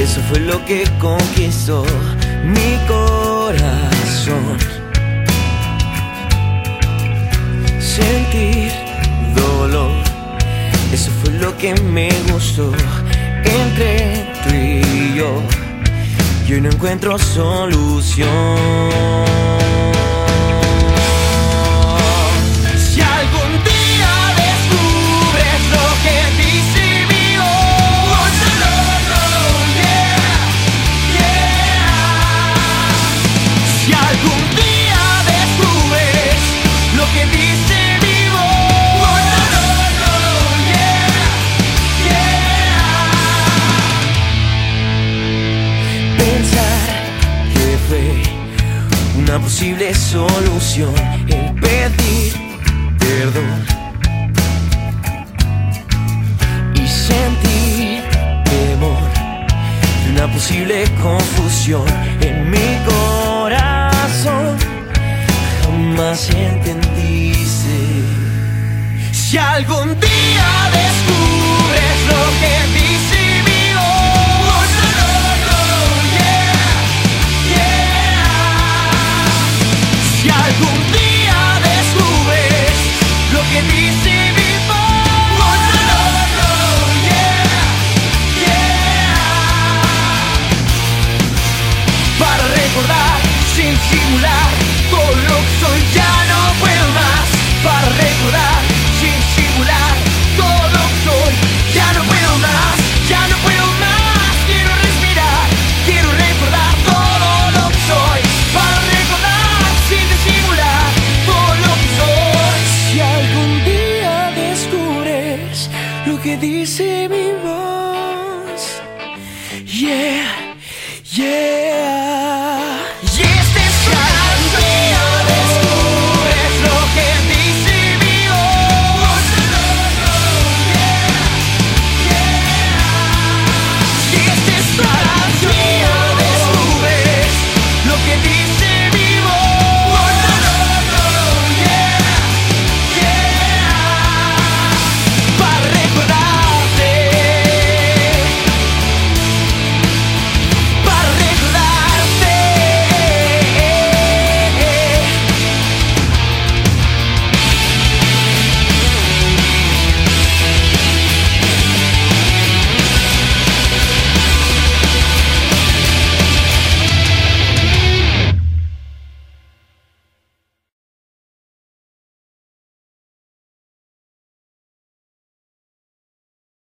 Eso fue lo que conquistó mi corazón. Sentir dolor, eso fue lo que me gustó entre tú y yo. Y hoy no encuentro solución. Si algún día descubres lo que dice mi voz, yeah, yeah. Si algún día descubres lo que dice mi voz, yeah, yeah. Pensar que fue una posible solución el pedir perdón y sentir temor de una posible confusión en mi corazón. Jamás entendiste. Si algún día descubres lo que dice mi voz, yeah, yeah. Si algún día descubres lo que dice mi voz, yeah, yeah. Para recordar sin simular todo lo que soy, ya no puedo más. Para recordar sin simular todo lo que soy, ya no puedo más, ya no puedo más. Quiero respirar, quiero recordar todo lo que soy. Para recordar sin disimular todo lo que soy. Si algún día descubres lo que dice mi voz, yeah, yeah.